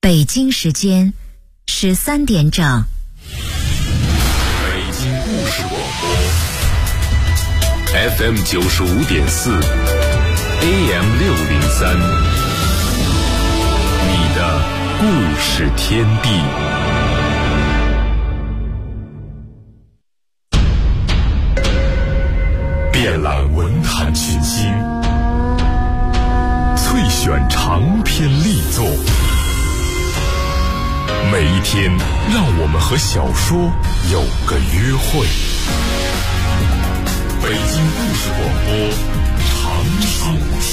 北京时间13点整。 北京故事广播 FM 95.4 AM 603，你的故事天地。遍览文坛群星，萃选长篇力作。每一天，让我们和小说有个约会。北京故事广播，长寿天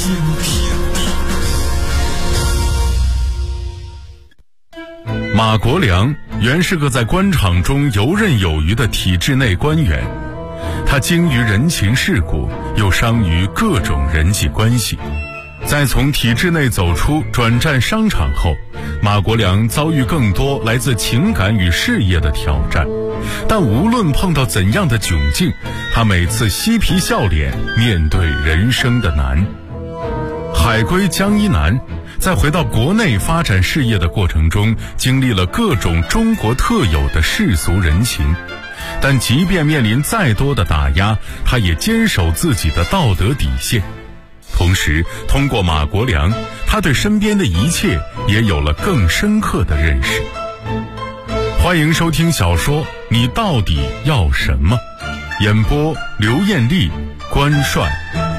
地。马国良原是个在官场中游刃有余的体制内官员，他精于人情世故，又商于各种人际关系。在从体制内走出转战商场后，马国良遭遇更多来自情感与事业的挑战，但无论碰到怎样的窘境，他每次嬉皮笑脸面对人生的难。海归江一南在回到国内发展事业的过程中，经历了各种中国特有的世俗人情，但即便面临再多的打压，他也坚守自己的道德底线。同时，通过马国良，他对身边的一切也有了更深刻的认识。欢迎收听小说《你到底要什么》，演播刘艳丽、关帅。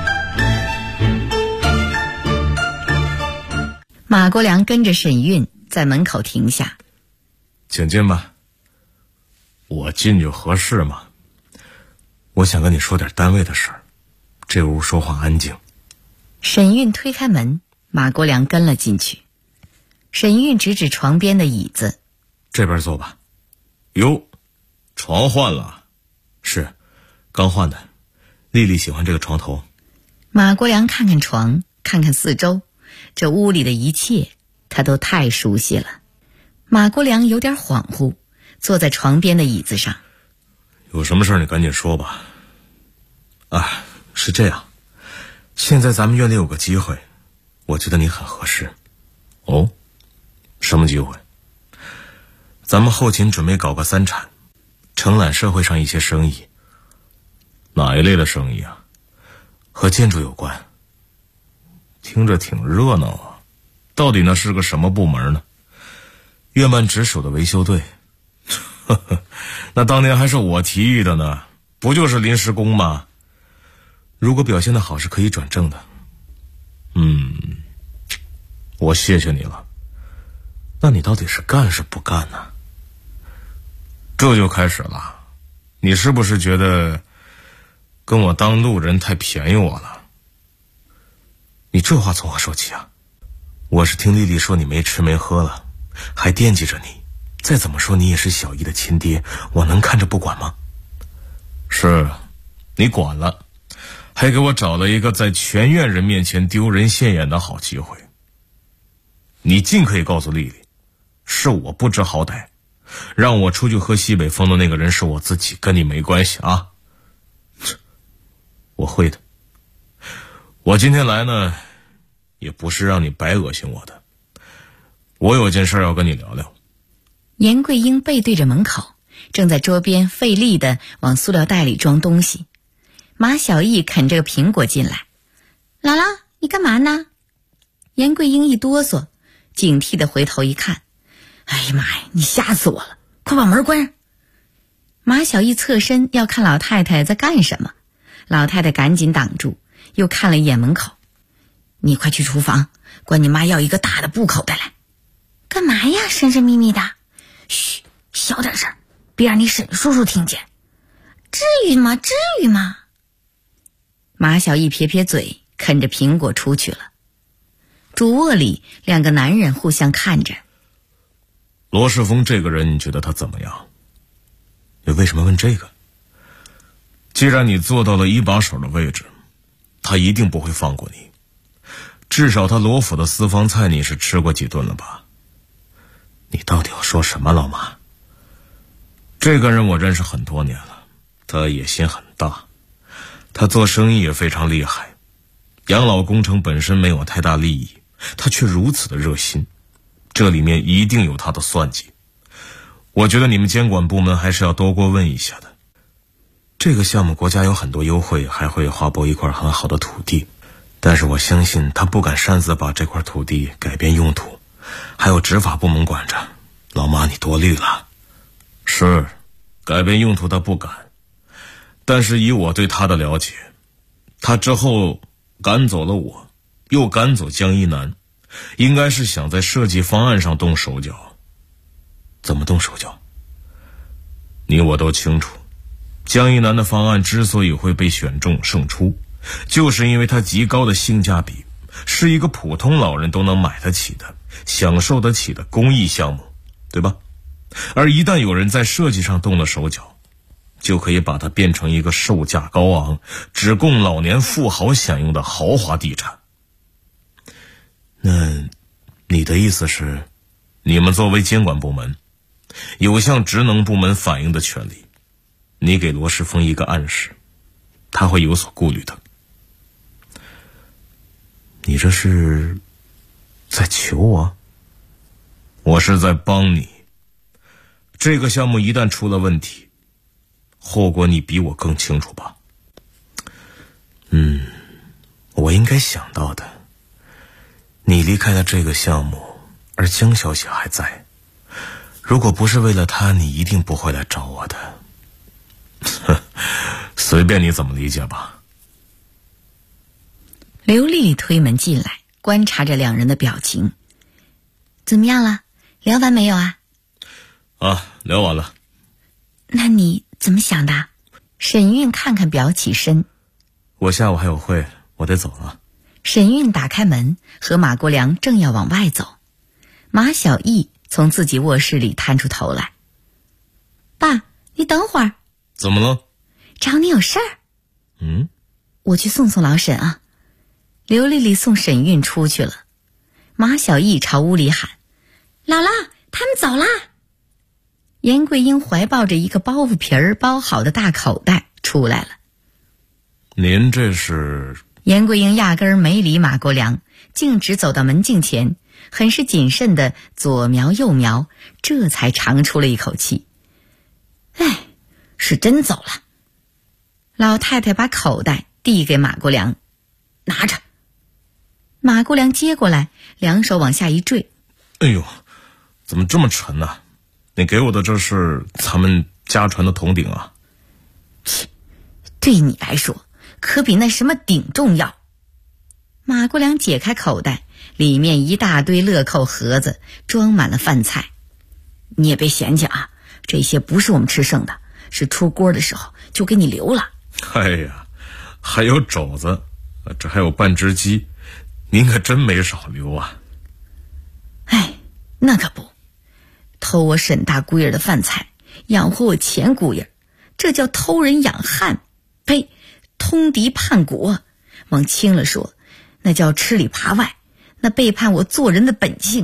马国良跟着沈韵在门口停下。 请进吧。我进就合适吗？我想跟你说点单位的事儿，这屋说话安静。 沈韵推开门，马国良跟了进去。沈韵指指床边的椅子， 这边坐吧。哟，床换了？是，刚换的。丽丽喜欢这个床头。 马国良看看床，看看四周，这屋里的一切他都太熟悉了。马国良有点恍惚，坐在床边的椅子上。 有什么事儿你赶紧说吧。啊，是这样，现在咱们院里有个机会，我觉得你很合适。哦，什么机会？咱们后勤准备搞个3产，承揽社会上一些生意。哪一类的生意啊？和建筑有关。听着挺热闹啊，到底那是个什么部门呢？院办直属的维修队。那当年还是我提议的呢，不就是临时工吗？如果表现得好是可以转正的。我谢谢你了。那你到底是干是不干呢？这就开始了，你是不是觉得跟我当路人太便宜我了？你这话从何说起啊？我是听丽丽说你没吃没喝了，还惦记着你，再怎么说你也是小姨的亲爹，我能看着不管吗？是，你管了，还给我找了一个在全院人面前丢人现眼的好机会。你尽可以告诉丽丽，是我不知好歹，让我出去喝西北风的那个人是我自己，跟你没关系啊。我会的。我今天来呢，也不是让你白恶心我的，我有件事要跟你聊聊。 严桂英背对着门口，正在桌边费力地往塑料袋里装东西。马小艺啃着个苹果进来。姥姥，你干嘛呢？严桂英一哆嗦，警惕地回头一看，哎呀妈呀，你吓死我了，快把门关上。马小艺侧身要看老太太在干什么，老太太赶紧挡住，又看了一眼门口。你快去厨房，管你妈要一个大的布口袋来。干嘛呀，神神秘秘的？嘘，小点声，别让你沈叔叔听见。至于吗？至于吗？马小艺撇撇嘴，啃着苹果出去了。主卧里，两个男人互相看着。 罗世峰这个人，你觉得他怎么样？你为什么问这个？既然你做到了一把手的位置，他一定不会放过你。至少他罗府的私房菜你是吃过几顿了吧？你到底要说什么，老马？这个人我认识很多年了，他野心很大，他做生意也非常厉害，养老工程本身没有太大利益，他却如此的热心， 这里面一定有他的算计。我觉得你们监管部门还是要多过问一下的。这个项目国家有很多优惠，还会划拨一块很好的土地，但是我相信他不敢擅自把这块土地改变用途，还有执法部门管着。老妈，你多虑了。是，改变用途他不敢，但是以我对他的了解，他之后赶走了我，又赶走江一南，应该是想在设计方案上动手脚。怎么动手脚？你我都清楚，江一南的方案之所以会被选中胜出，就是因为它极高的性价比，是一个普通老人都能买得起的、享受得起的公益项目，对吧？而一旦有人在设计上动了手脚，就可以把它变成一个售价高昂、只供老年富豪享用的豪华地产。那你的意思是，你们作为监管部门，有向职能部门反映的权利，你给罗世峰一个暗示，他会有所顾虑的。你这是在求我？我是在帮你。这个项目一旦出了问题，后果你比我更清楚吧？我应该想到的。你离开了这个项目，而江小姐还在。如果不是为了她，你一定不会来找我的。随便你怎么理解吧。 刘丽丽推门进来，观察着两人的表情。怎么样了？聊完没有啊？ 聊完了。 那你怎么想的？沈韵看看表起身。 我下午还有会，我得走了。 沈韵打开门，和马国良正要往外走。马小艺从自己卧室里探出头来。爸，你等会儿。 怎么了？ 找你有事儿。我去送送老沈啊。刘丽丽送沈韵出去了。马小艺朝屋里喊：姥姥，他们走啦。严桂英怀抱着一个包袱皮儿包好的大口袋出来了。 您这是？ 严桂英压根儿没理马国良，径直走到门镜前，很是谨慎地左瞄右瞄，这才长出了一口气。是真走了。老太太把口袋递给马国良，拿着。马国良接过来，两手往下一坠。 哎呦，怎么这么沉呢？你给我的这是咱们家传的铜鼎啊。 对你来说可比那什么鼎重要。马国良解开口袋，里面一大堆乐扣盒子，装满了饭菜。你也别嫌弃啊，这些不是我们吃剩的，是出锅的时候就给你留了。 哎呀，还有肘子，这还有半只鸡，您可真没少留啊。 那可不，偷我沈大姑爷的饭菜，养活我前姑爷，这叫偷人养汉，呸，通敌叛国。往轻了说，那叫吃里扒外，那背叛我做人的本性。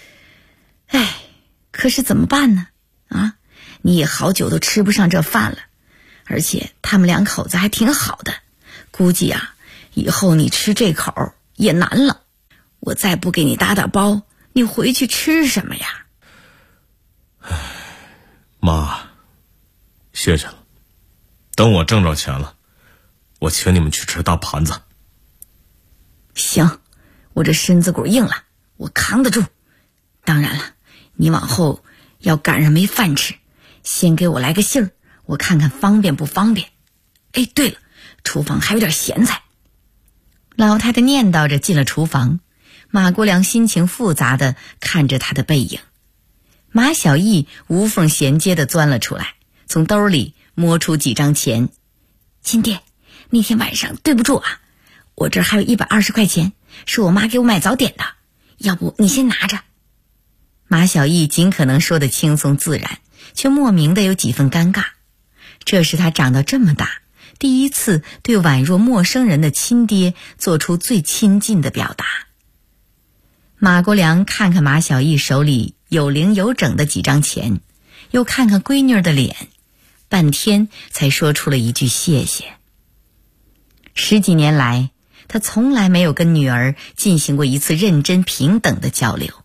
可是怎么办呢？你也好久都吃不上这饭了，而且他们两口子还挺好的，估计以后你吃这口也难了。我再不给你打包，你回去吃什么呀？ 妈，谢谢了。等我挣着钱了，我请你们去吃大盘子。 行，我这身子骨硬了，我扛得住。当然了，你往后要赶上没饭吃，先给我来个信儿，我看看方便不方便。对了，厨房还有点咸菜。老太太念叨着进了厨房。马国良心情复杂地看着他的背影。马小艺无缝衔接地钻了出来，从兜里摸出几张钱。亲爹，那天晚上对不住啊，我这儿还有120块钱，是我妈给我买早点的，要不你先拿着。马小艺尽可能说得轻松自然，却莫名的有几分尴尬。这是他长到这么大第一次对宛若陌生人的亲爹做出最亲近的表达。马国良看看马小艺手里有零有整的几张钱，又看看闺女的脸，半天才说出了一句谢谢。10几年来，他从来没有跟女儿进行过一次认真平等的交流，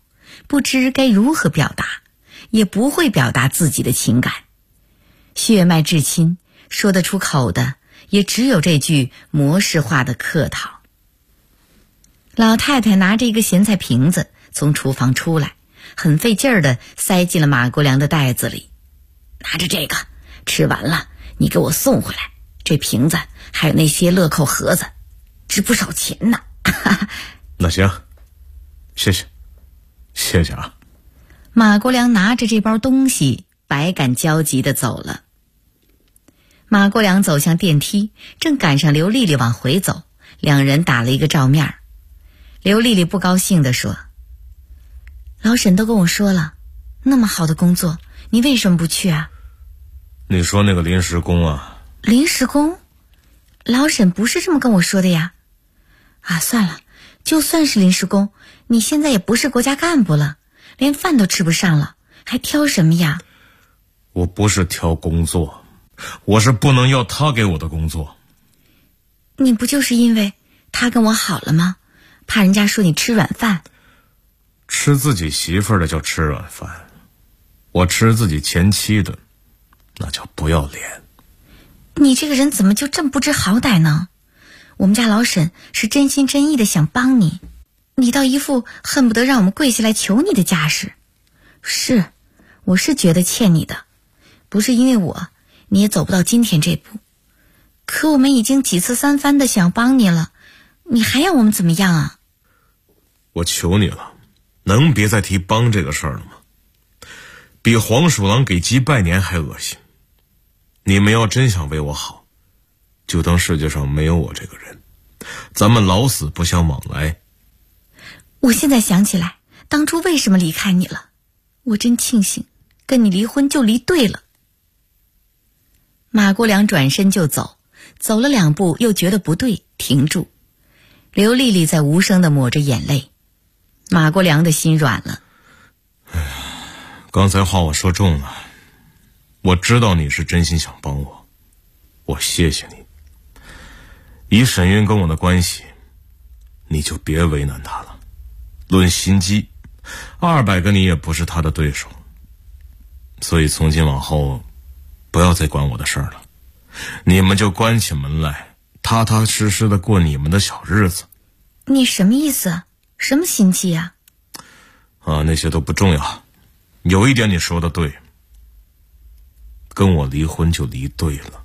不知该如何表达，也不会表达自己的情感。血脉至亲，说得出口的也只有这句模式化的客套。老太太拿着一个咸菜瓶子从厨房出来，很费劲儿地塞进了马国良的袋子里。拿着这个，吃完了你给我送回来，这瓶子还有那些乐扣盒子，值不少钱呢。 那行，谢谢，谢谢啊。 马国良拿着这包东西，百感交集地走了。马国良走向电梯，正赶上刘丽丽往回走，两人打了一个照面。刘丽丽不高兴地说：“老沈都跟我说了，那么好的工作，你为什么不去啊？” 你说那个临时工啊？ 临时工？老沈不是这么跟我说的呀。啊，算了，就算是临时工，你现在也不是国家干部了，连饭都吃不上了，还挑什么呀？ 我不是挑工作，我是不能要他给我的工作。 你不就是因为他跟我好了吗？怕人家说你吃软饭。 吃自己媳妇儿的叫吃软饭，我吃自己前妻的那叫不要脸。 你这个人怎么就这么不知好歹呢？我们家老沈是真心真意的想帮你，你倒一副恨不得让我们跪下来求你的架势。是，我是觉得欠你的，不是因为我，你也走不到今天这步。可我们已经几次三番的想帮你了，你还要我们怎么样啊？ 我求你了，能别再提帮这个事儿了吗？比黄鼠狼给鸡拜年还恶心。你们要真想为我好，就当世界上没有我这个人，咱们老死不相往来。 我现在想起来，当初为什么离开你了，我真庆幸跟你离婚就离对了。马国良转身就走，走了2步又觉得不对，停住。刘丽丽在无声地抹着眼泪，马国良的心软了。 哎呀，刚才话我说重了，我知道你是真心想帮我，我谢谢你。以沈云跟我的关系，你就别为难他了。论心机，200个你也不是他的对手。所以从今往后，不要再管我的事儿了，你们就关起门来，踏踏实实的过你们的小日子。 你什么意思？什么心机啊？ 那些都不重要。有一点你说的对，跟我离婚就离对了。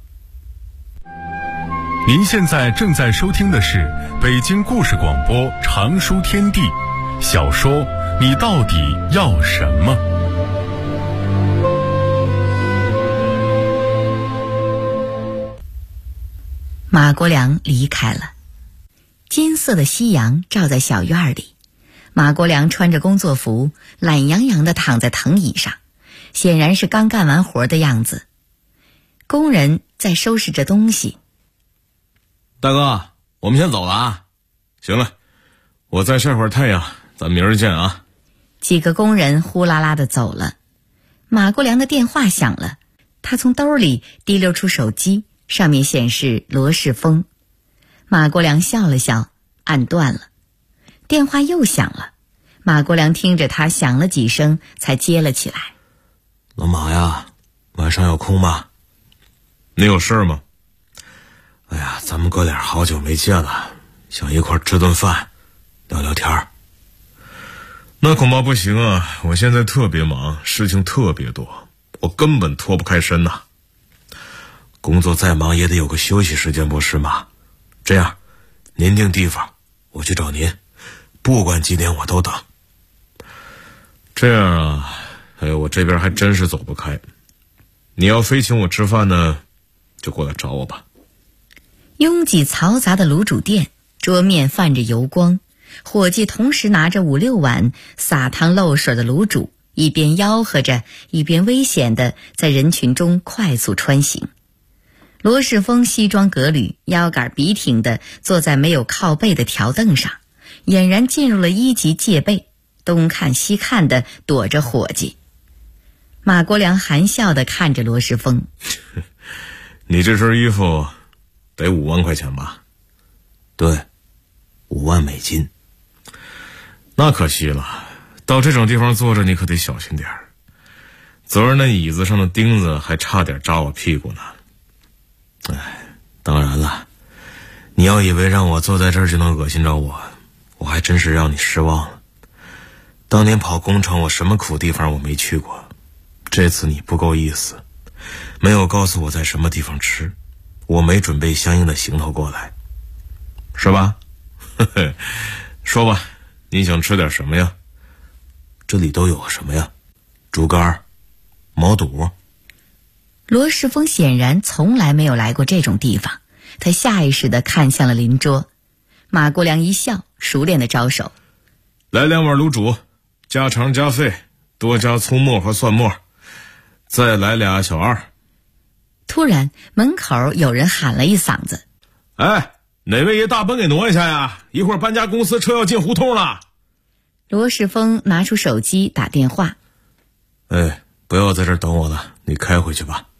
您现在正在收听的是北京故事广播长书天地小说《你到底要什么》。 马国良离开了，金色的夕阳照在小院里，马国良穿着工作服，懒洋洋地躺在藤椅上，显然是刚干完活的样子。工人在收拾着东西。 大哥，我们先走了啊。行了，我再晒会儿太阳，咱明儿见啊。 几个工人呼啦啦地走了。马国良的电话响了，他从兜里提溜出手机，上面显示罗世峰。马国良笑了笑，按断了。电话又响了，马国良听着他响了几声才接了起来。 老马呀，晚上有空吗？你有事吗？哎呀，咱们哥俩好久没见了，想一块吃顿饭，聊聊天儿。那恐怕不行啊，我现在特别忙，事情特别多，我根本脱不开身呐。工作再忙也得有个休息时间，不是吗？这样，您定地方，我去找您，不管几点我都等。这样啊，我这边还真是走不开。你要非请我吃饭呢，就过来找我吧。 拥挤嘈杂的卤煮店，桌面泛着油光，伙计同时拿着5、6碗撒汤漏水的卤煮，一边吆喝着，一边危险地在人群中快速穿行。罗世峰西装革履，腰杆笔挺地坐在没有靠背的条凳上，俨然进入了1级戒备，东看西看地躲着伙计。马国良含笑地看着罗世峰。 你这身衣服得5万块钱吧？对，5万美金。那可惜了， 到这种地方坐着你可得小心点儿。昨儿那椅子上的钉子还差点扎我屁股呢。当然了，你要以为让我坐在这儿就能恶心着我，我还真是让你失望了。当年跑工程，我什么苦地方我没去过，这次你不够意思，没有告诉我在什么地方吃，我没准备相应的行头过来，是吧？说吧，你想吃点什么呀？这里都有什么呀？猪肝、毛肚。 罗世峰显然从来没有来过这种地方，他下意识地看向了邻桌。马国良一笑，熟练地招手： 来2碗卤煮，加肠加肺，多加葱末和蒜末，再来俩小二。 突然门口有人喊了一嗓子： 哎，哪位爷大奔给挪一下呀？一会儿搬家公司车要进胡同了。 罗世峰拿出手机打电话： 不要在这儿等我了，你开回去吧。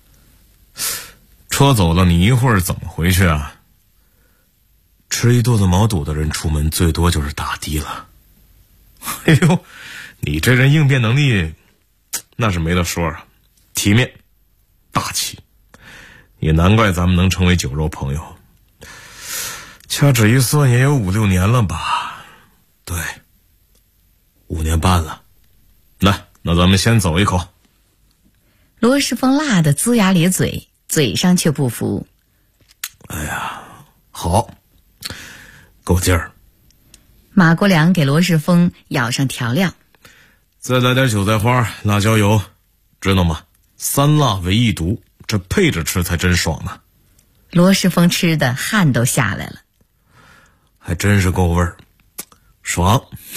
车走了，你一会儿怎么回去啊？吃一肚子毛肚的人出门最多就是打的了。哎呦，你这人应变能力那是没得说啊，体面大气，也难怪咱们能成为酒肉朋友。掐指一算也有5、6年了吧？对，5年半了。来，那咱们先走一口。 罗世峰辣得龇牙咧嘴，嘴上却不服。 哎呀，好，够劲儿。 马国良给罗世峰舀上调料， 再来点韭菜花、辣椒油，知道吗？3辣为1毒，这配着吃才真爽呢。 罗世峰吃的汗都下来了， 还真是够味儿，爽。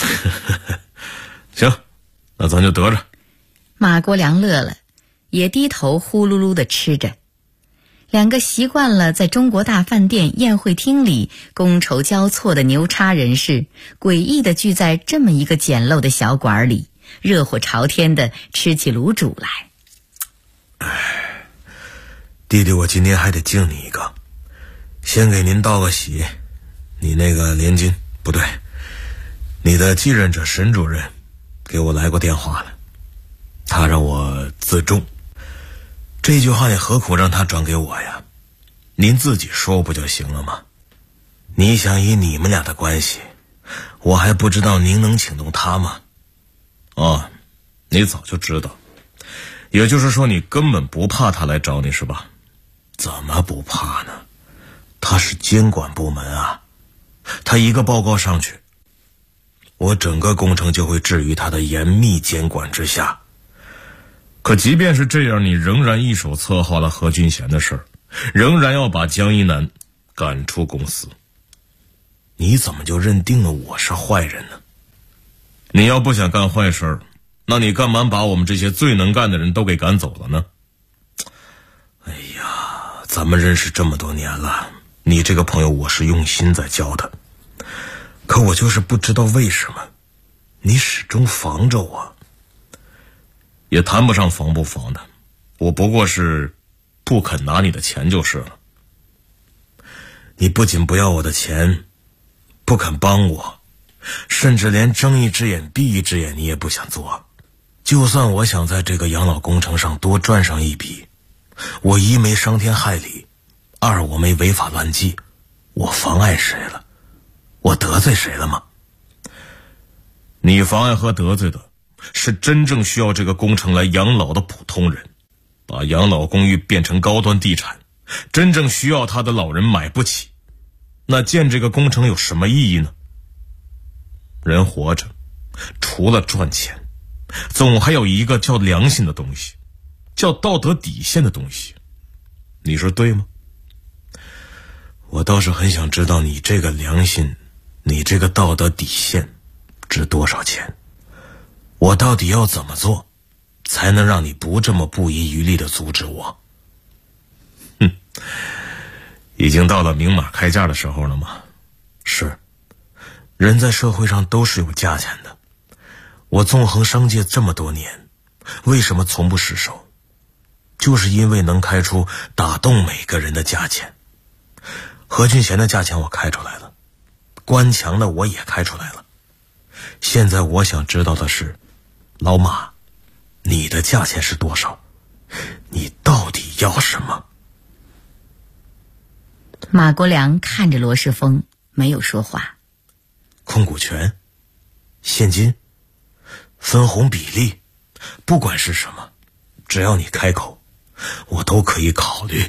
行，那咱就得着。 马国良乐了，也低头呼噜噜地吃着。2个习惯了在中国大饭店宴会厅里觥筹交错的牛叉人士，诡异地聚在这么一个简陋的小馆里，热火朝天地吃起卤煮来。 弟弟，我今天还得敬你一个，先给您道个喜。你那个联军不对，你的继任者沈主任给我来过电话了，他让我自重。这句话你何苦让他转给我呀？您自己说不就行了吗？你想以你们俩的关系，我还不知道您能请动他吗？哦，你早就知道，也就是说你根本不怕他来找你是吧？怎么不怕呢？他是监管部门啊，他一个报告上去，我整个工程就会置于他的严密监管之下。可即便是这样，你仍然一手策划了何俊贤的事儿，仍然要把江一南赶出公司。你怎么就认定了我是坏人呢？你要不想干坏事儿，那你干嘛把我们这些最能干的人都给赶走了呢？哎呀，咱们认识这么多年了，你这个朋友我是用心在交的，可我就是不知道为什么你始终防着我。也谈不上防不防的，我不过是不肯拿你的钱就是了。你不仅不要我的钱，不肯帮我，甚至连睁一只眼闭一只眼你也不想做。就算我想在这个养老工程上多赚上一笔，我一没伤天害理，二我没违法乱纪，我妨碍谁了？我得罪谁了吗？你妨碍和得罪的是真正需要这个工程来养老的普通人，把养老公寓变成高端地产，真正需要他的老人买不起，那建这个工程有什么意义呢？人活着除了赚钱，总还有一个叫良心的东西，叫道德底线的东西，你说对吗？我倒是很想知道你这个良心，你这个道德底线值多少钱？我到底要怎么做才能让你不这么不遗余力地阻止我？已经到了明码开价的时候了吗？是，人在社会上都是有价钱的。我纵横商界这么多年，为什么从不失手？就是因为能开出打动每个人的价钱。何俊贤的价钱我开出来了，关强的我也开出来了。 现在我想知道的是，老马，你的价钱是多少？你到底要什么？ 马国良看着罗世峰，没有说话。 控股权、现金、分红比例，不管是什么，只要你开口，我都可以考虑。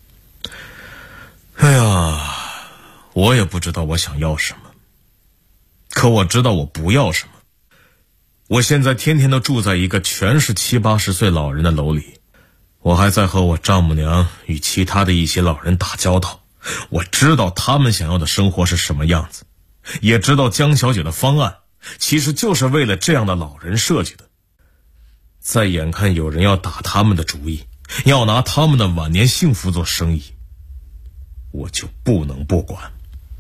哎呀，我也不知道我想要什么，可我知道我不要什么。我现在天天都住在一个全是70、80岁老人的楼里，我还在和我丈母娘与其他的一些老人打交道。我知道他们想要的生活是什么样子，也知道江小姐的方案其实就是为了这样的老人设计的。再眼看有人要打他们的主意，要拿他们的晚年幸福做生意，我就不能不管。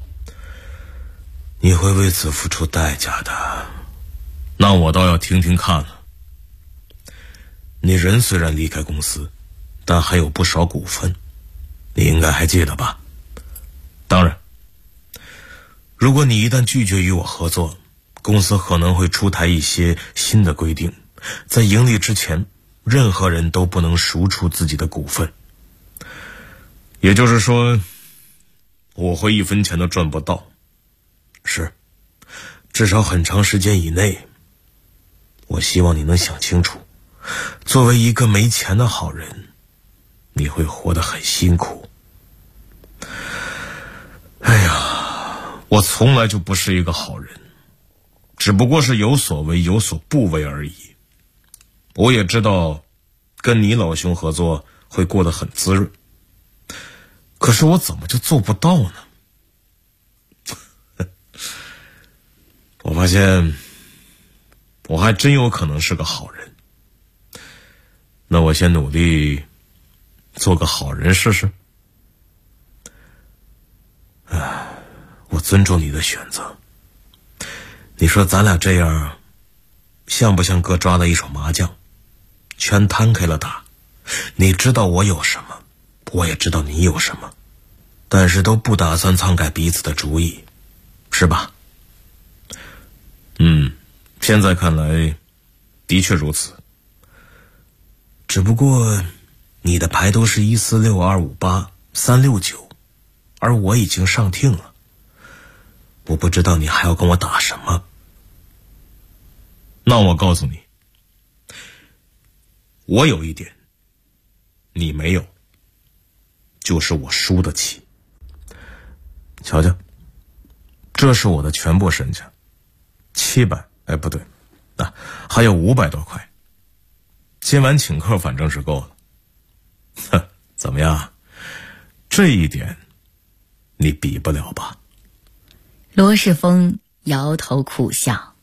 你会为此付出代价的，那我倒要听听看了。你人虽然离开公司，但还有不少股份，你应该还记得吧？当然，如果你一旦拒绝与我合作，公司可能会出台一些新的规定，在盈利之前，任何人都不能赎出自己的股份。也就是说，我会1分钱都赚不到。是，至少很长时间以内。我希望你能想清楚，作为一个没钱的好人，你会活得很辛苦。哎呀，我从来就不是一个好人，只不过是有所为有所不为而已。我也知道跟你老兄合作会过得很滋润，可是我怎么就做不到呢？我发现我还真有可能是个好人。那我先努力做个好人试试。我尊重你的选择。你说咱俩这样像不像哥抓了一手麻将，全摊开了打？你知道我有什么，我也知道你有什么，但是都不打算篡改彼此的主意，是吧？现在看来的确如此。只不过你的牌都是146、258、369，而我已经上听了，我不知道你还要跟我打什么。那我告诉你，我有一点你没有，就是我输得起。瞧瞧，这是我的全部身家，700，不对，还有500多块。今晚请客反正是够了。哼，怎么样？这一点你比不了吧？ 罗世峰摇头苦笑。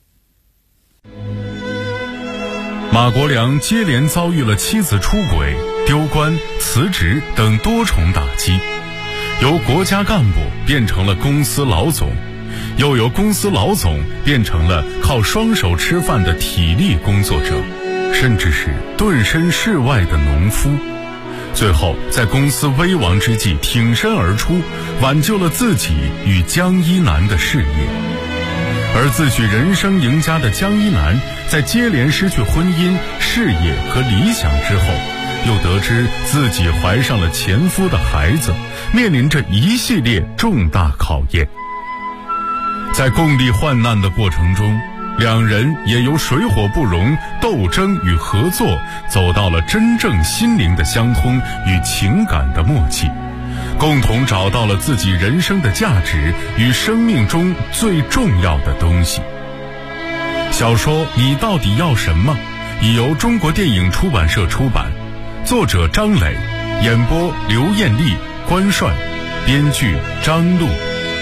马国良接连遭遇了妻子出轨、丢官、辞职等多重打击，由国家干部变成了公司老总，又由公司老总变成了靠双手吃饭的体力工作者，甚至是顿身事外的农夫。最后在公司危亡之际挺身而出，挽救了自己与江一南的事业。而自诩人生赢家的江一南，在接连失去婚姻、事业和理想之后，又得知自己怀上了前夫的孩子，面临着一系列重大考验。在共历患难的过程中，两人也由水火不容、斗争与合作，走到了真正心灵的相通与情感的默契，共同找到了自己人生的价值与生命中最重要的东西。小说《你到底要什么》已由中国电影出版社出版，作者张磊，演播刘艳丽、关帅，编剧张璐。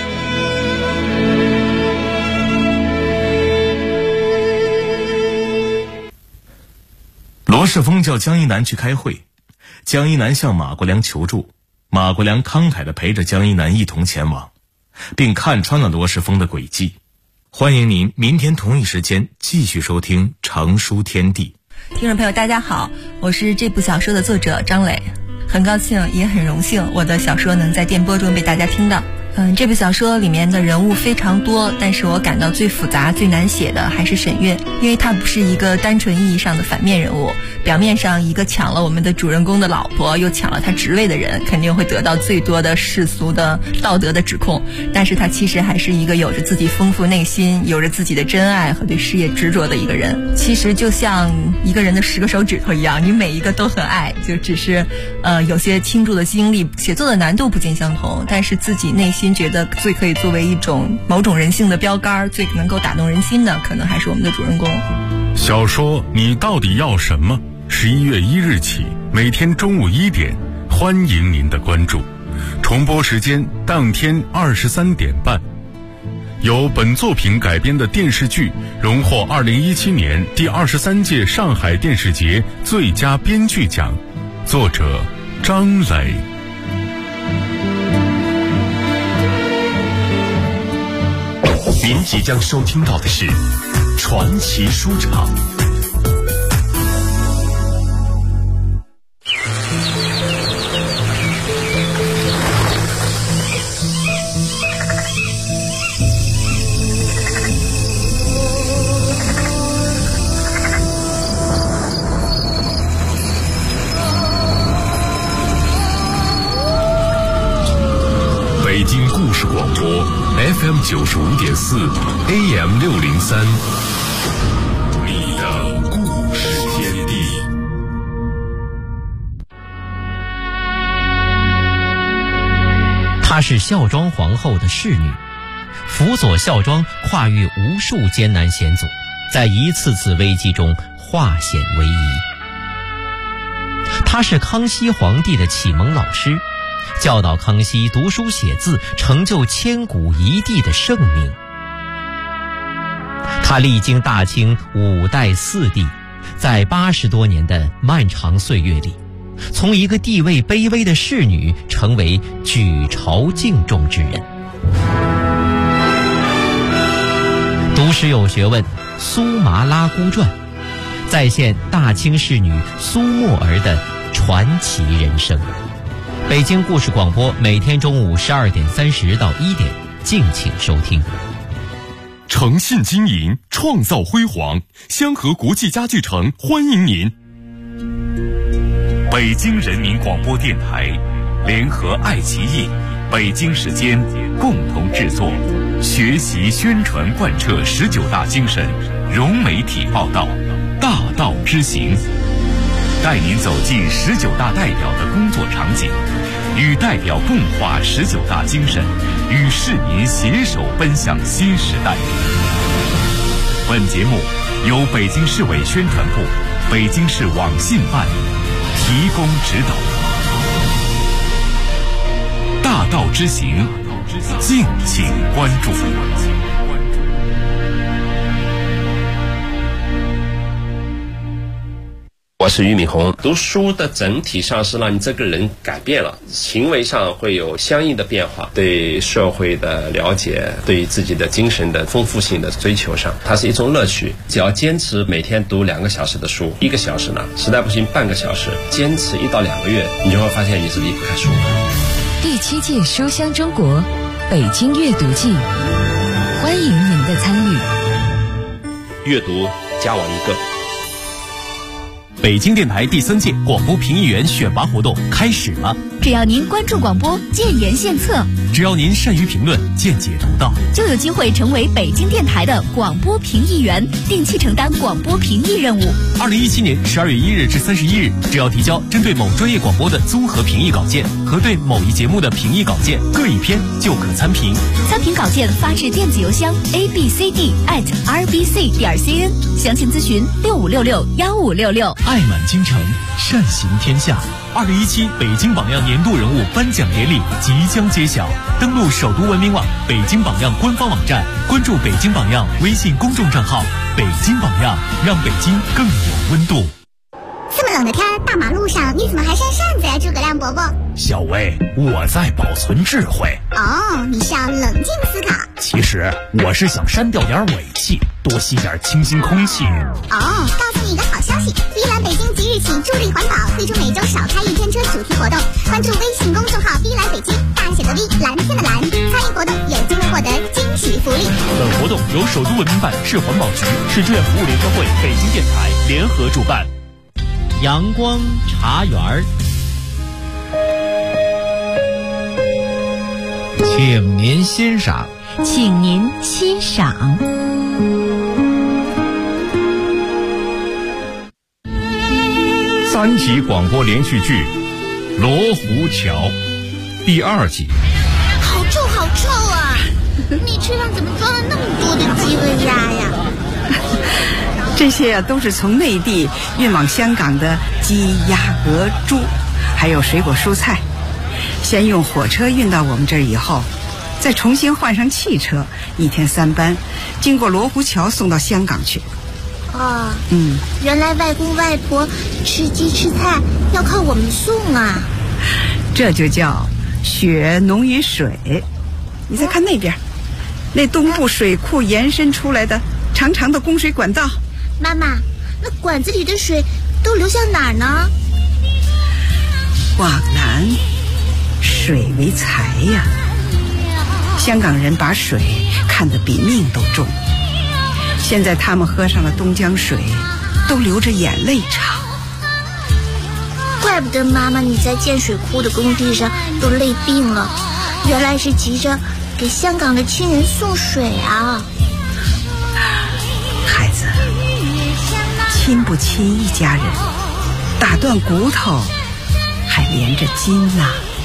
罗世峰叫江一南去开会，江一南向马国良求助，马国良慷慨地陪着江一南一同前往，并看穿了罗世峰的诡计。欢迎您明天同一时间继续收听《成书天地》。 听众朋友大家好，我是这部小说的作者张磊，很高兴也很荣幸我的小说能在电波中被大家听到。 这部小说里面的人物非常多，但是我感到最复杂最难写的还是沈月，因为她不是一个单纯意义上的反面人物，表面上一个抢了我们的主人公的老婆又抢了他职位的人，肯定会得到最多的世俗的道德的指控，但是他其实还是一个有着自己丰富内心，有着自己的真爱和对事业执着的一个人。其实就像一个人的10个手指头一样，你每一个都很爱，就只是有些倾注的精力，写作的难度不尽相同，但是自己内心觉得最可以作为一种某种人性的标杆，最能够打动人心的，可能还是我们的主人公。 小说《你到底要什么》11月1日起，每天中午1点，欢迎您的关注。重播时间当天23点半。由本作品改编的电视剧荣获2017年第23届上海电视节最佳编剧奖，作者张磊。 您即将收听到的是传奇书场。北京故事广播 FM 95.4 AM 603，你的故事天地。 她是孝庄皇后的侍女，辅佐孝庄跨越无数艰难险阻，在一次次危机中化险为夷。她是康熙皇帝的启蒙老师，教导康熙读书写字，成就千古一帝的盛名。他历经大清5代4帝，在80多年的漫长岁月里，从一个地位卑微的侍女成为举朝敬重之人。读史有学问，苏麻拉姑传再现大清侍女苏沫儿的传奇人生。北京故事广播每天中午12点30到1点，敬请收听。 诚信经营，创造辉煌，香河国际家具城欢迎您。北京人民广播电台联合爱奇艺、北京时间共同制作，学习宣传贯彻19大精神，融媒体报道，大道之行，带您走进19大代表的工作场景，与代表共话19大精神，与市民携手奔向新时代。本节目由北京市委宣传部、北京市网信办提供指导。大道之行，敬请关注。 我是俞敏洪。读书的整体上是让你这个人改变了，行为上会有相应的变化，对社会的了解，对自己的精神的丰富性的追求上，它是一种乐趣。只要坚持每天读2个小时的书，1个小时呢，实在不行半个小时，坚持1到2个月，你就会发现你是离不开书。 第7届书香中国北京阅读季，欢迎您的参与。 阅读加我1个。 北京电台第3届广播评议员选拔活动开始了。 只要您关注广播，建言献策； 只要您善于评论，见解独到， 就有机会成为北京电台的广播评议员，定期承担广播评议任务。 2017年12月1日至31日，只要提交针对某专业广播的综合评议稿件和对某一节目的评议稿件各1篇，就可参评。 参评稿件发至电子邮箱 abcd@rbc.cn， 详情咨询65661566。 爱满京城，善行天下。2017北京榜样年度人物颁奖典礼即将揭晓，登录首都文明网、北京榜样官方网站，关注北京榜样微信公众账号，北京榜样，让北京更有温度。 这么冷的天，大马路上你怎么还扇扇子呀，诸葛亮伯伯？ 小薇，我在保存智慧。 哦，你是要冷静思考。 其实我是想删掉点尾气，多吸点清新空气。 哦，告诉你一个好消息，碧蓝北京即日起助力环保，推出每周少开1天车主题活动，关注微信公众号碧蓝北京，大写的福利，蓝天的蓝，参与活动有机会获得惊喜福利。 本活动由首都文明办、市环保局、市志愿服务联合会、北京电台联合主办。 阳光茶园儿，请您欣赏， 请您欣赏。 3集广播连续剧《罗湖桥》第2集。 好臭好臭啊！你车上怎么装了那么多的鸡和鸭呀？ 这些都是从内地运往香港的鸡、鸭、鹅、猪，还有水果蔬菜。先用火车运到我们这儿以后，再重新换上汽车，1天3班，经过罗湖桥送到香港去。 哦，原来外公外婆吃鸡吃菜要靠我们送啊！ 这就叫血浓于水。你再看那边，那东部水库延伸出来的长长的供水管道。 妈妈，那管子里的水都流向哪儿呢？ 往南，水为财呀。香港人把水看得比命都重，现在他们喝上了东江水，都流着眼泪尝。 怪不得妈妈你在建水库的工地上都累病了，原来是急着给香港的亲人送水啊！ 孩子，亲不亲一家人，打断骨头还连着筋呢。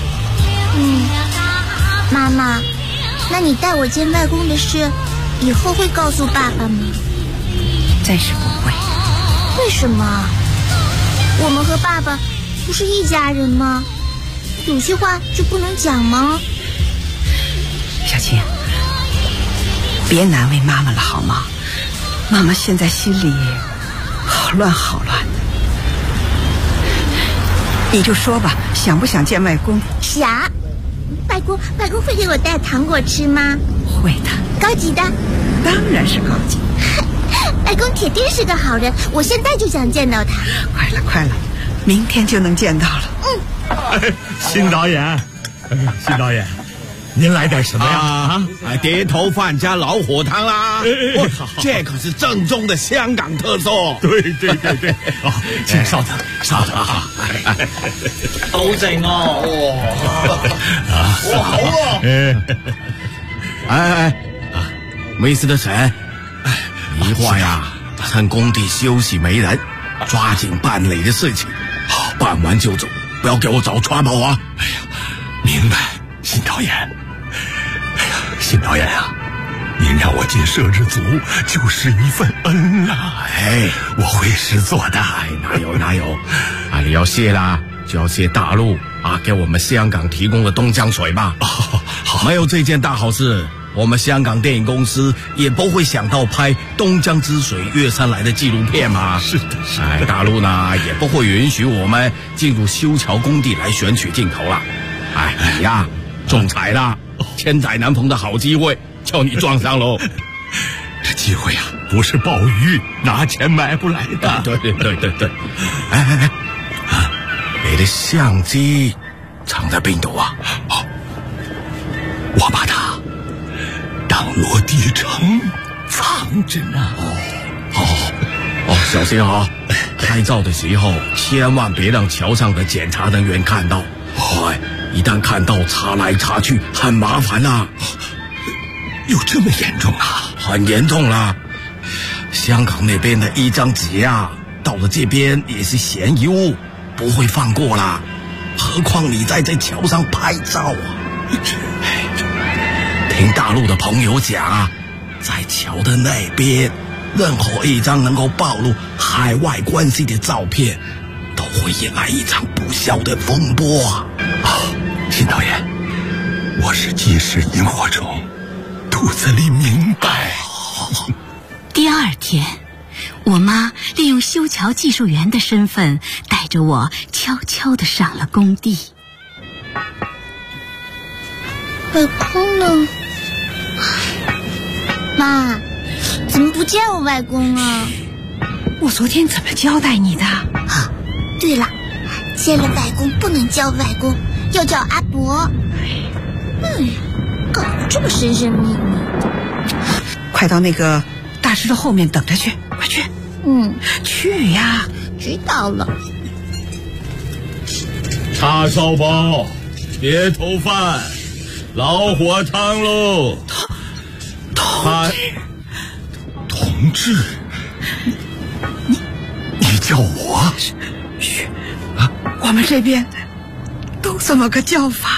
妈妈，那你带我见外公的事以后会告诉爸爸吗？ 暂时不会。 为什么？我们和爸爸不是一家人吗？有些话就不能讲吗？ 小青，别难为妈妈了好吗？妈妈现在心里好乱好乱的。你就说吧，想不想见外公？ 想。外公会给我带糖果吃吗？ 会的。 高级的？ 当然是高级。 外公铁定是个好人，我现在就想见到他。 快了，明天就能见到了。 新导演，您来点什么呀？ 碟头饭加老火汤啦！这可是正宗的香港特色。 对。哦，请稍等啊！ 好正哦！哇，好啊！Mr. 陳，一會兒呀，趁工地休息沒人，抓緊辦理的事情，辦完就走，不要給我找 trouble 啊！ 哎呀，明白，新導演。新導演啊，您讓我進攝製組就是一份恩啦！我會師做的。 哪有？你要謝啦，就要謝大陸給我們香港提供了東江水吧。好，沒有這件大好事，我們香港電影公司也不會想到拍東江之水躍上來的紀錄片嘛。 是的。 大陸呢也不會允許我們進入修橋工地來選取鏡頭了。你呀，中彩啦！千載難逢的好機會，叫你撞上嘍！ 這機會啊，不是鮑魚拿錢買不來的。 對。你的相機藏在邊度啊？ 我把它當落地窗藏着呢。 小心啊！拍照的時候千萬別讓橋上的檢查人員看到。一旦看到查來查去很麻煩啊。 有這麼嚴重啊？ 很嚴重啦。香港那邊的一張紙啊，到了這邊也是嫌疑物，不會放過啦。何況你在這橋上拍照啊。聽大陸的朋友講啊，在橋的那邊任何一張能夠暴露海外關係的照片都會引來一場不小的風波啊。 新導演，我是即時螢火蟲，肚子裡明白。 第2天，我媽利用修橋技術員的身份，帶着我悄悄地上了工地。 外公呢？媽，怎麼不見我外公啊？ 我昨天怎麼交代你的？ 對了，見了外公不能叫外公，要叫阿伯。 搞得这么神神秘秘。 快到那个大石头后面等着去，快去。去呀。 知道了。 叉烧包，碟头饭，老火汤喽。 同志，你叫我？ 嘘，我们这边都这么个叫法。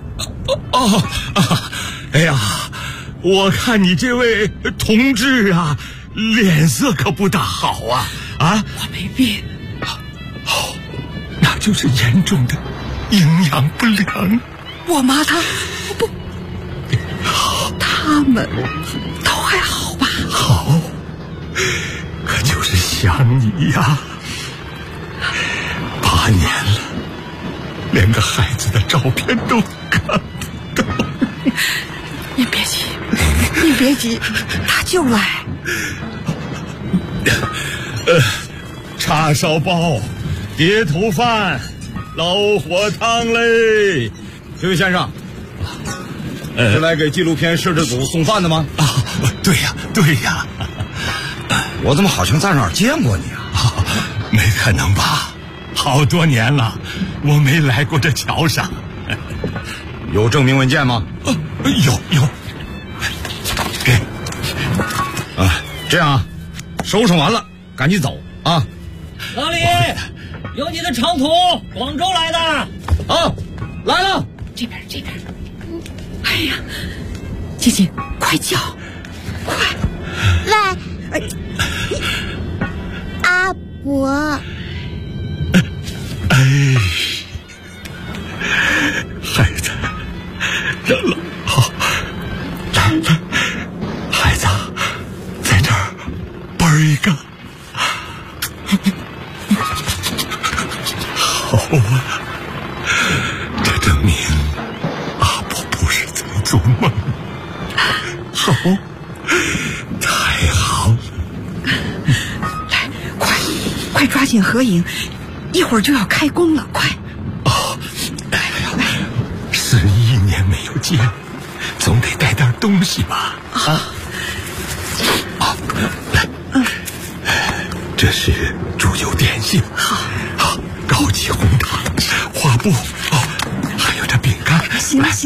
哎呀，我看你这位同志啊，脸色可不大好啊！ 我没病。 那就是严重的营养不良。 我妈她不，他们都还好吧？ 好，可就是想你呀。8年了，连个孩子的照片都看不到。 你别急，你别急，他就来。 叉烧包，碟头饭，老火汤嘞。这位先生，是来给纪录片摄制组送饭的吗？ 对呀。 我怎么好像在哪儿见过你啊？ 没可能吧？好多年了，我没来过这桥上。 有证明文件吗？ 有。给。 这样，收拾完了，赶紧走啊！ 老李，有你的长途，广州来的。 来了。 这边。哎呀，静静，快叫，快！ 喂，阿伯。 孩子，来，孩子，在这儿啵一个。好啊，这证明阿伯不是在做梦。好，太好了。 来，快抓紧合影，一会儿就要开工了，快。 11年没有见，总得带点东西吧？来，这是猪油点心，好，高级红糖，花布，还有这饼干。 行了，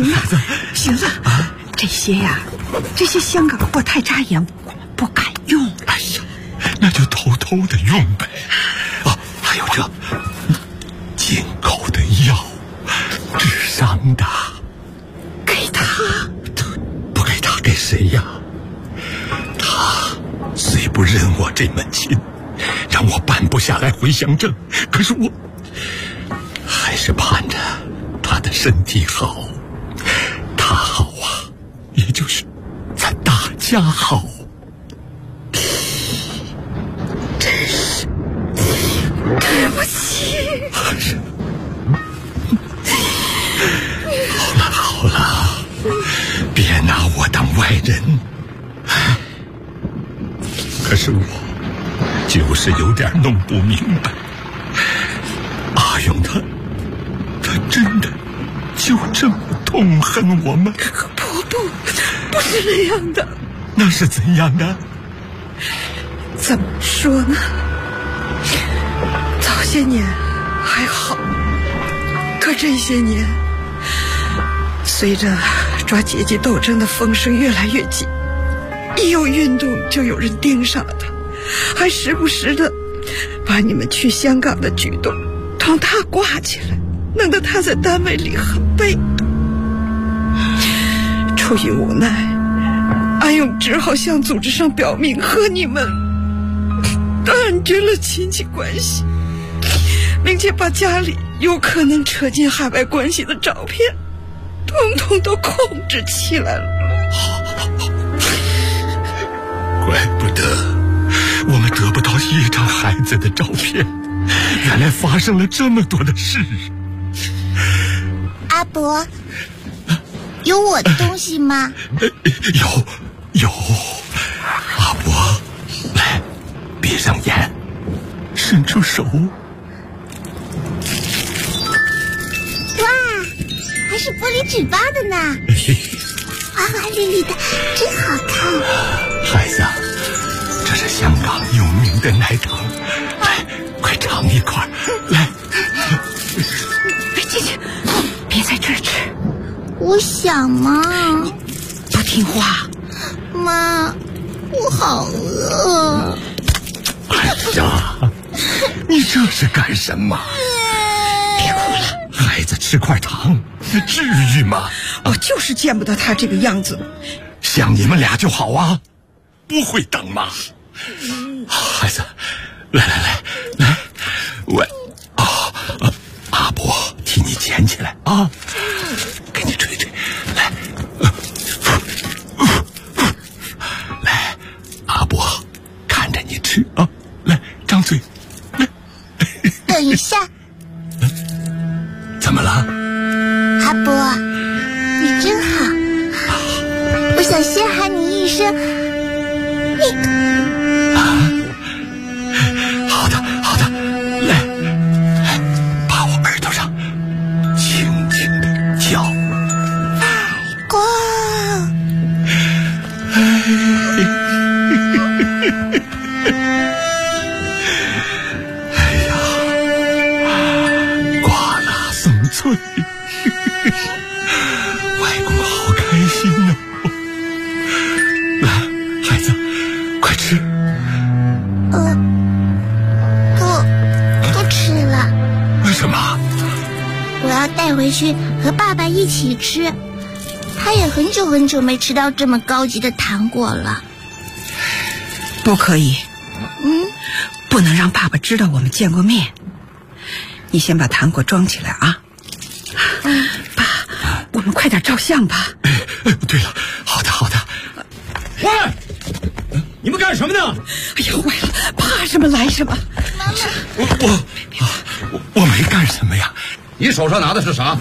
这些香港货太扎眼，我们不敢用。 哎呀，那就偷偷的用呗。还有这进口的药，治伤的。 给他？ 不给他给谁呀？他虽不认我这门亲，让我办不下来回乡证，可是我还是盼着他的身体好。他好啊，也就是咱大家好。 真是对不起。 好了，别拿我当外人。可是我就是有点弄不明白，阿勇他真的就这么痛恨我们？ 不是那样的。 那是怎样的？ 怎么说呢？早些年还好，可这些年，随着抓阶级斗争的风声越来越紧，一有运动就有人盯上了他，还时不时的把你们去香港的举动同他挂起来，弄得他在单位里很被动。出于无奈，阿勇只好向组织上表明和你们断绝了亲戚关系，并且把家里有可能扯进海外关系的照片统统都控制起来了。 怪不得我们得不到一张孩子的照片，原来发生了这么多的事。 阿伯，有我的东西吗？ 有。阿伯，来，闭上眼，伸出手。 哇，还还是玻璃纸包的呢，花花绿绿的，真好看。 孩子，这是香港有名的奶糖，来，快尝一块，来。 姐姐，别在这儿吃。 我想嘛。 不听话。 妈，我好饿。 哎呀，你这是干什么？ 别哭了， 孩子吃块糖，至于吗？ 我就是见不得他这个样子。 像你们俩就好啊，不会等吗？孩子，来，我阿伯替你捡起来啊，给你吹吹，来，来，阿伯看着你吃啊，来，张嘴，来。 等一下。 怎么了？ 阿伯，你真好，我想先喊你一声好的，来，把我耳朵上轻轻的叫。 呱。 哎呀，呱啦松脆，外公好开心哦。来，孩子，快吃。 不吃了。 为什么？ 我要带回去和爸爸一起吃。他也很久没吃到这么高级的糖果了。 不可以。不能让爸爸知道我们见过面。你先把糖果装起来啊。爸，我们快点照相吧。 对了，好的。 喂，你们干什么呢？ 哎呀，坏了，怕什么来什么。 妈妈，我没干什么呀。 你手上拿的是啥？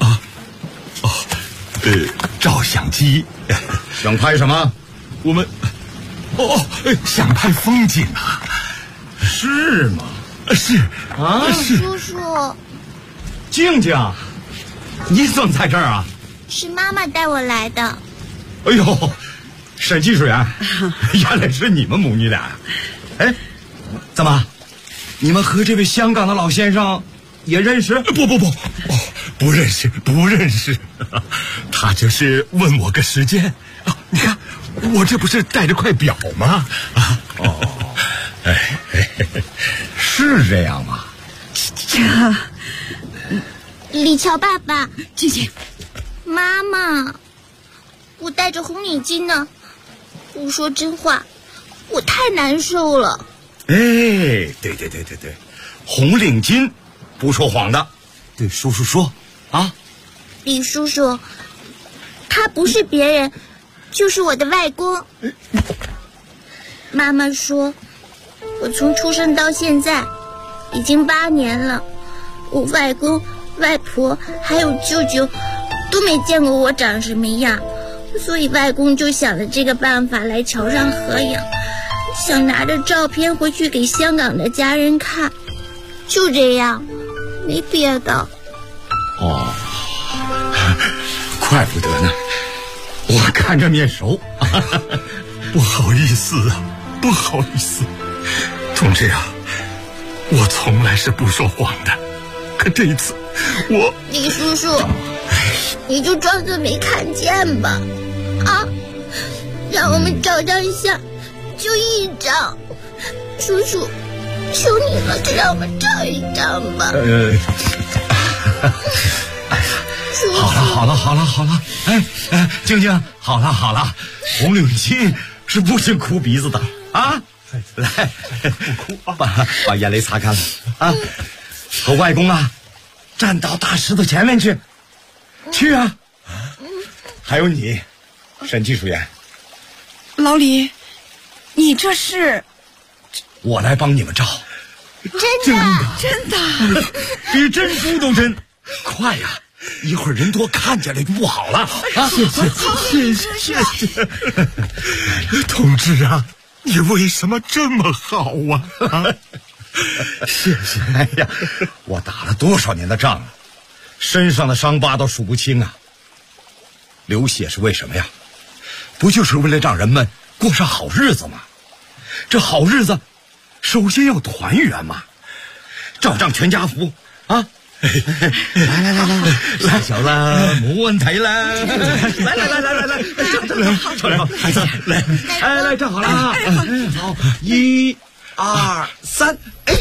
照相机。 想拍什么？ 我们想拍风景啊。 是吗？ 是啊。是。 叔叔。 静静，你怎么在这儿啊？ 是妈妈带我来的。 哎呦，沈技术员，原来是你们母女俩。哎，怎么，你们和这位香港的老先生也认识？ 不认识。他就是问我个时间啊，你看我这不是带着块表吗？ 是这样吗？ 李乔爸爸。 静静。 妈妈，我带着红领巾呢，不说真话，我太难受了。 哎，对，红领巾不说谎的，对叔叔说啊。 李叔叔，他不是别人，就是我的外公。妈妈说，我从出生到现在已经8年了，我外公、外婆还有舅舅都没见过我长什么样，所以外公就想了这个办法来桥上合影，想拿着照片回去给香港的家人看，就这样，没别的。 怪不得呢，我看着面熟。 不好意思啊，同志啊，我从来是不说谎的，可这一次李叔叔，你就装作没看见吧，啊，让我们照张相，就1张，叔叔，求你了，就让我们照1张吧。 好了，哎，静静，好了，红领巾是不行哭鼻子的啊！来，不哭啊，把眼泪擦干了啊！和外公啊，站到大石头前面去啊！还有你，沈技术员， 老李，你这是？ 我来帮你们照， 真的， 比珍珠都真，快呀！一会儿人多看见了就不好了啊！ 谢谢，同志啊，你为什么这么好啊？ 谢谢！哎呀，我打了多少年的仗啊， 身上的伤疤都数不清啊。流血是为什么呀？不就是为了让人们过上好日子吗？这好日子首先要团圆嘛，照张全家福啊！来，小啦，冇问题啦！来，站好，孩子，来，站好了啊！好，1、2、3，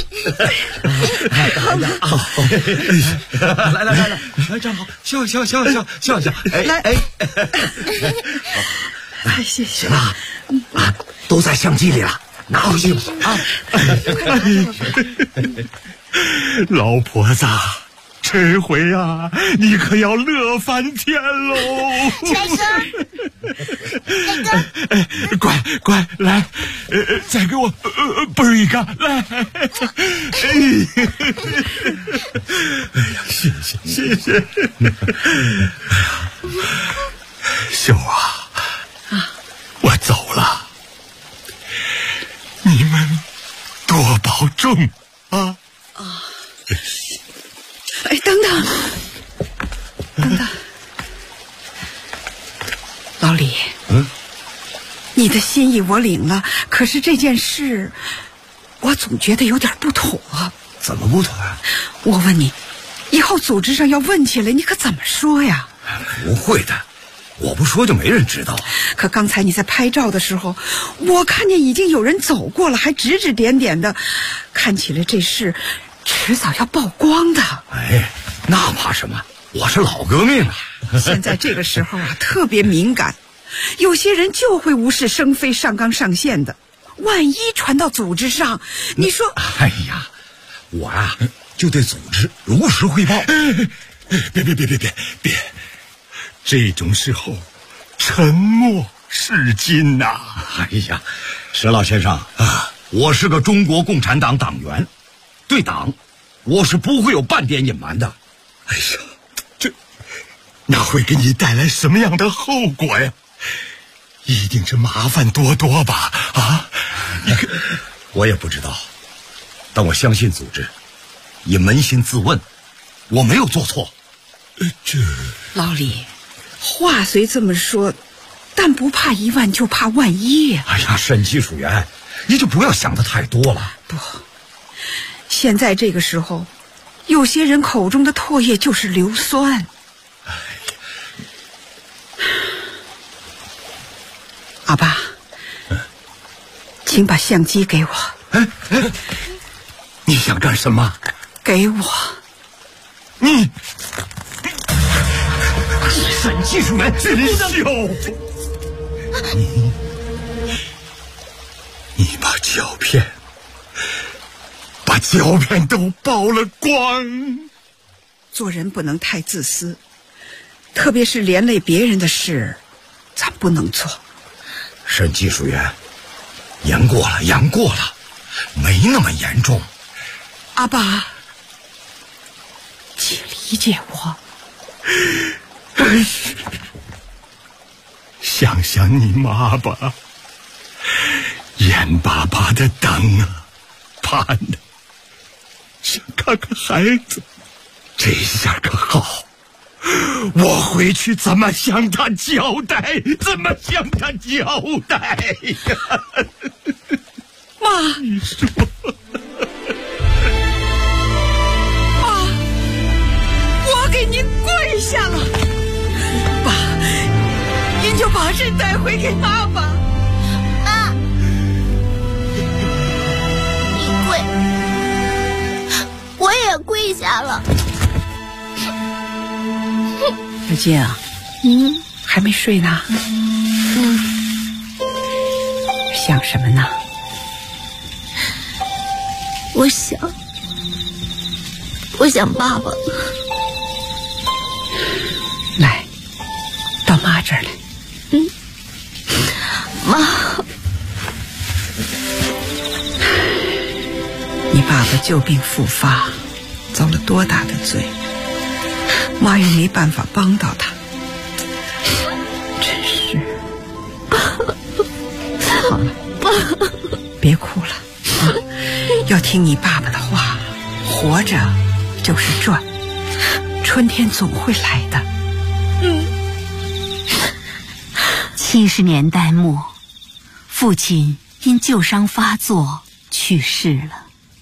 好，来，站好，笑，来，谢谢了啊，都在相机里了，拿回去吧啊！ 老婆子，这回啊，你可要乐翻天喽！乖，来，再给我啵一个，来！谢谢。哎呀，秀啊，我走了，你们多保重啊！ 哎，等等，老李，你的心意我领了，可是这件事，我总觉得有点不妥。 怎么不妥啊？ 我问你，以后组织上要问起来，你可怎么说呀？ 不会的，我不说就没人知道。 可刚才你在拍照的时候，我看见已经有人走过了，还指指点点的，看起来这事迟早要曝光的。 哎，那怕什么？我是老革命啊！ 现在这个时候啊，特别敏感，有些人就会无事生非、上纲上线的。万一传到组织上，你说…… 哎呀，我啊就对组织如实汇报。 别！这种时候，沉默是金呐！ 哎呀，石老先生啊，我是个中国共产党党员，对党，我是不会有半点隐瞒的。 哎呀，那会给你带来什么样的后果呀？一定是麻烦多多吧？啊， 我也不知道，但我相信组织，也扪心自问，我没有做错。 老李，话虽这么说，但不怕一万就怕万一呀。 哎呀，沈技术员，你就不要想的太多了。 不，现在这个时候，有些人口中的唾液就是硫酸。阿爸，请把相机给我。 你想干什么？ 给我。 你沈技术员真秀！你把胶片都曝了光。 做人不能太自私，特别是连累别人的事，咱不能做。 沈技术员，言过了，没那么严重。 阿爸，请理解我。 想想你妈吧，眼巴巴的等啊，盼的，想看看孩子。这下可好，我回去怎么向他交代呀？ 妈， 你说， 妈，我给您跪下了。爸，您就把这带回给妈吧。 妈，你跪，我也跪下了。 小静啊，还没睡呢？想什么呢？ 我想爸爸。 来，到妈这儿来。 妈， 你爸爸旧病复发，遭了多大的罪，妈也没办法帮到他，真是。好了，别哭了啊！要听你爸爸的话，活着就是赚， 春天总会来的。 70年代末，父亲因旧伤发作去世了。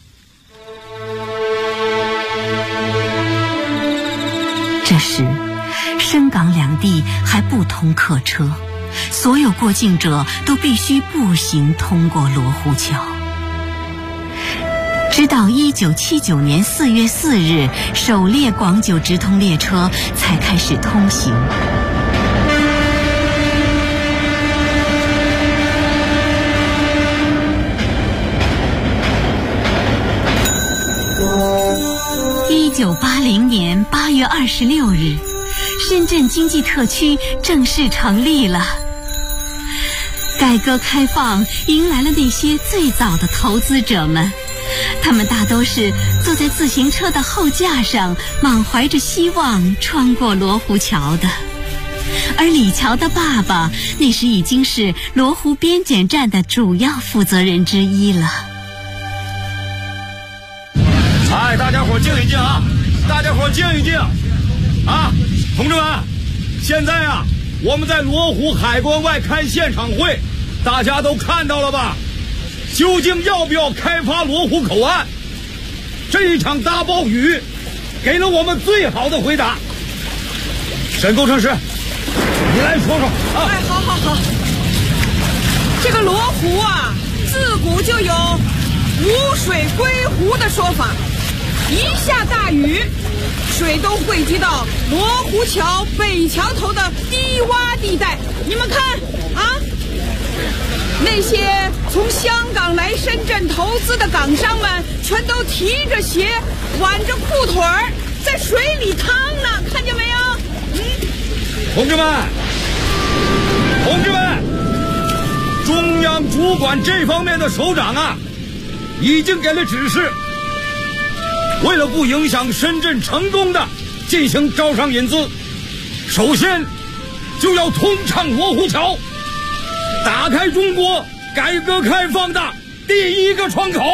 这时，深港两地还不通客车，所有过境者都必须步行通过罗湖桥。直到1979年4月4日，首列广九直通列车才开始通行。1980年8月26日，深圳经济特区正式成立了。改革开放迎来了那些最早的投资者们，他们大都是坐在自行车的后架上，满怀着希望穿过罗湖桥的。而李桥的爸爸那时已经是罗湖边检站的主要负责人之一了。 哎，大家伙静一静啊！大家伙静一静啊！同志们，现在啊，我们在罗湖海关外开现场会，大家都看到了吧？究竟要不要开发罗湖口岸？这一场大暴雨给了我们最好的回答。沈工程师，你来说说啊！ 哎，好。这个罗湖啊，自古就有无水归湖的说法。一下大雨，水都汇集到罗湖桥北桥头的低洼地带。你们看啊，那些从香港来深圳投资的港商们，全都提着鞋，挽着裤腿儿，在水里趟呢，看见没有？ 同志们，中央主管这方面的首长啊，已经给了指示。为了不影响深圳成功的进行招商引资，首先就要通畅罗湖桥，打开中国改革开放的第一个窗口。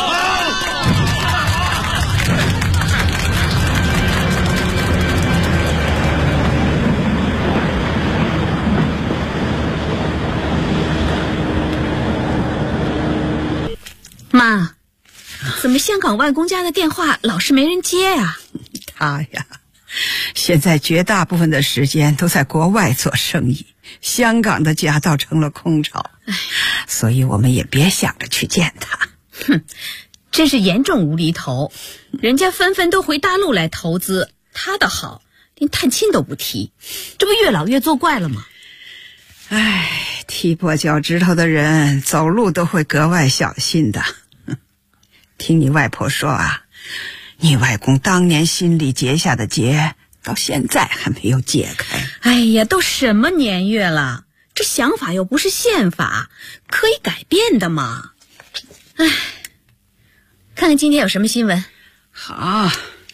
妈，怎么香港外公家的电话老是没人接啊？ 他呀，现在绝大部分的时间都在国外做生意，香港的家倒成了空巢，所以我们也别想着去见他。 哼，真是严重无厘头，人家纷纷都回大陆来投资，他的好连探亲都不提，这不越老越作怪了吗？ 唉，踢破脚趾头的人走路都会格外小心的。听你外婆说啊，你外公当年心里结下的结到现在还没有解开。 哎呀，都什么年月了，这想法又不是宪法，可以改变的嘛。哎，看看今天有什么新闻。 好，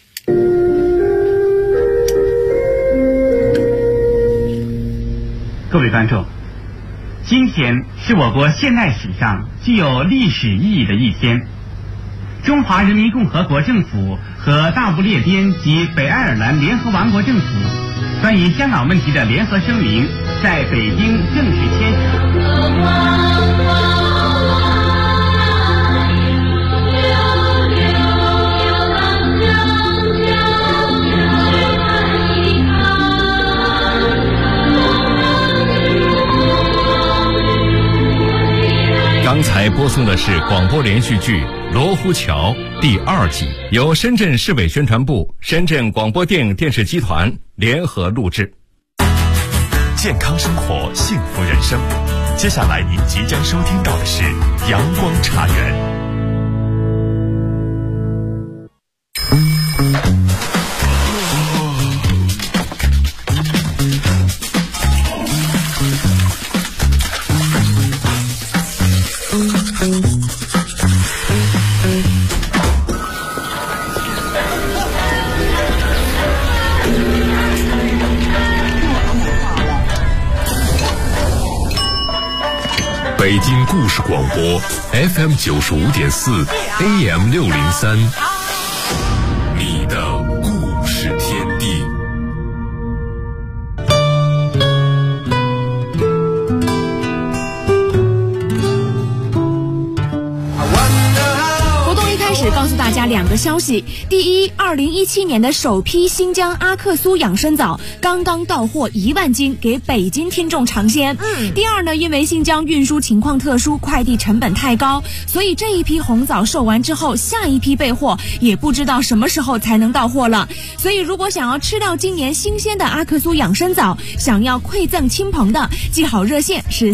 各位观众，今天是我国现代史上具有历史意义的一天。中华人民共和国政府和大不列颠及北爱尔兰联合王国政府关于香港问题的联合声明在北京正式签署。 刚才播送的是广播连续剧《罗湖桥》第2集，由深圳市委宣传部、深圳广播电影电视集团联合录制。 健康生活，幸福人生。接下来您即将收听到的是阳光茶园。 北京故事广播 FM 95.4 AM 603，你的故事天地。 诉大家2个消息。第一，2017年的首批新疆阿克苏养生枣刚刚到货1万斤，给北京听众尝鲜。第二呢，因为新疆运输情况特殊，快递成本太高，所以这一批红枣售完之后，下一批备货也不知道什么时候才能到货了。所以如果想要吃到今年新鲜的阿克苏养生枣，想要馈赠亲朋的，记好热线是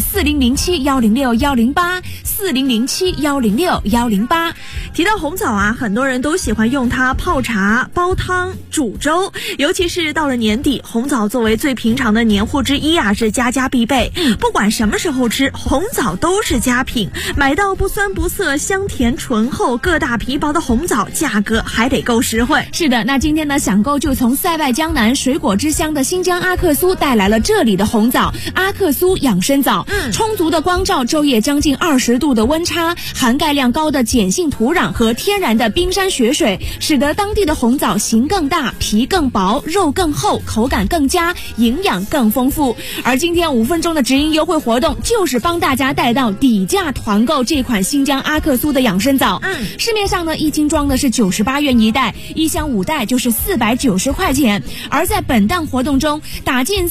4007-106-108，4007-106-108。 提到红枣啊，很多人都喜欢用它泡茶、煲汤、煮粥，尤其是到了年底，红枣作为最平常的年货之一啊，是家家必备。不管什么时候吃，红枣都是佳品。买到不酸不涩、香甜醇厚、个大皮薄的红枣，价格还得够实惠。 是的，那今天呢，想购就从塞外江南水果之乡的新疆阿克苏带来了这里的红枣阿克苏养生枣。充足的光照，昼夜将近20度的温差，含钙量高的碱性土壤和天然的冰山雪水，使得当地的红枣形更大、皮更薄、肉更厚、口感更佳、营养更丰富。而今天5分钟的直营优惠活动，就是帮大家带到底价团购这款新疆阿克苏的养生枣。市面上呢1斤装的是98元一袋，1箱5袋就是490块钱。而在本档活动中，打进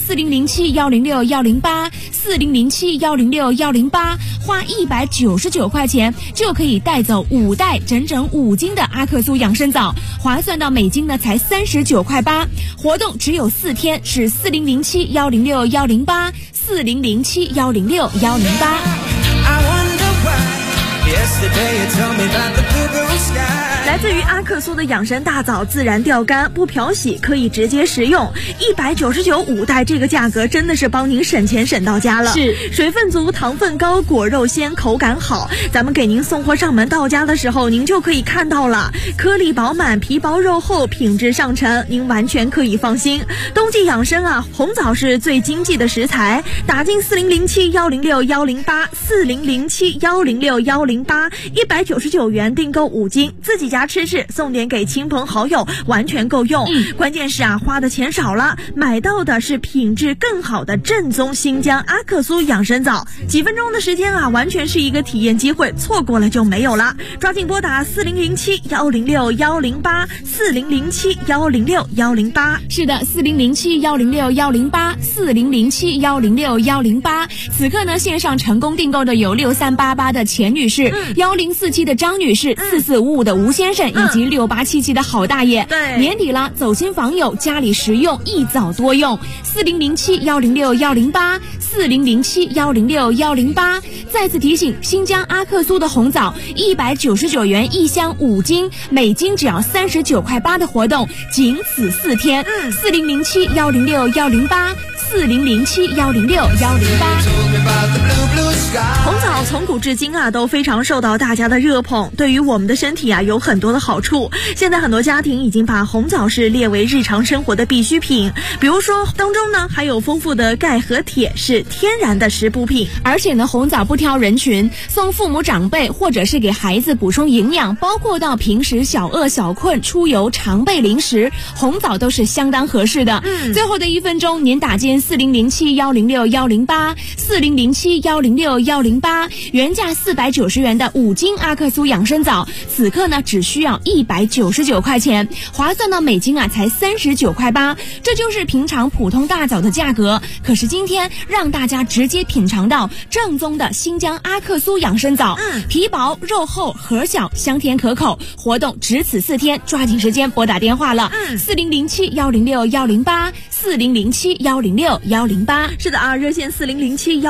4007-106-108，4007-106-108，花199块钱就可以带走5袋整整5斤的阿克苏养生枣，划算到每斤呢才39块8。活动只有4天，是4007-106-108，4007-106-108。 来自于阿克苏的养生大枣，自然钓干，不漂洗，可以直接食用。199 5袋，这个价格真的是帮您省钱省到家了。 是， 水分足，糖分高，果肉鲜，口感好。咱们给您送货上门到家的时候，您就可以看到了，颗粒饱满，皮薄肉厚，品质上乘，您完全可以放心。冬季养生啊，红枣是最经济的食材。打进4007-106-108，4007-106-108，199元订购5斤，自己家吃吃，送点给亲朋好友，完全够用。关键是啊，花的钱少了，买到的是品质更好的正宗新疆阿克苏养生枣。几分钟的时间啊，完全是一个体验机会，错过了就没有了。抓紧拨打4007-106-108，4007-106-108。 是的，4007-106-108，4007-106-108。此刻呢，线上成功订购的有6388的钱女士，1047的张女士，4455的吴先生，以及6877的郝大爷。 对， 年底了，走亲访友，家里实用，一枣多用。4007-106-108，4007-106-108。再次提醒，新疆阿克苏的红枣199元1箱5斤，每斤只要39块8的活动，仅此4天。4007-106-108，4007-106-108。 红枣从古至今啊，都非常受到大家的热捧，对于我们的身体啊有很多的好处。现在很多家庭已经把红枣是列为日常生活的必需品，比如说当中呢还有丰富的钙和铁，是天然的食补品。 而且呢，红枣不挑人群，送父母长辈或者是给孩子补充营养，包括到平时小饿小困、出游常备零食，红枣都是相当合适的。最后的1分钟，您打进4007-106-108， 4007-106-108，原价490元的5斤阿克苏养生枣，此刻呢只需要199块钱，划算到每斤啊才39块8，这就是平常普通大枣的价格。可是今天让大家直接品尝到正宗的新疆阿克苏养生枣，皮薄肉厚，核小，香甜可口。活动只此4天，抓紧时间拨打电话了，4007-106-108，4007-106-108。 是的啊，热线4007-106-108。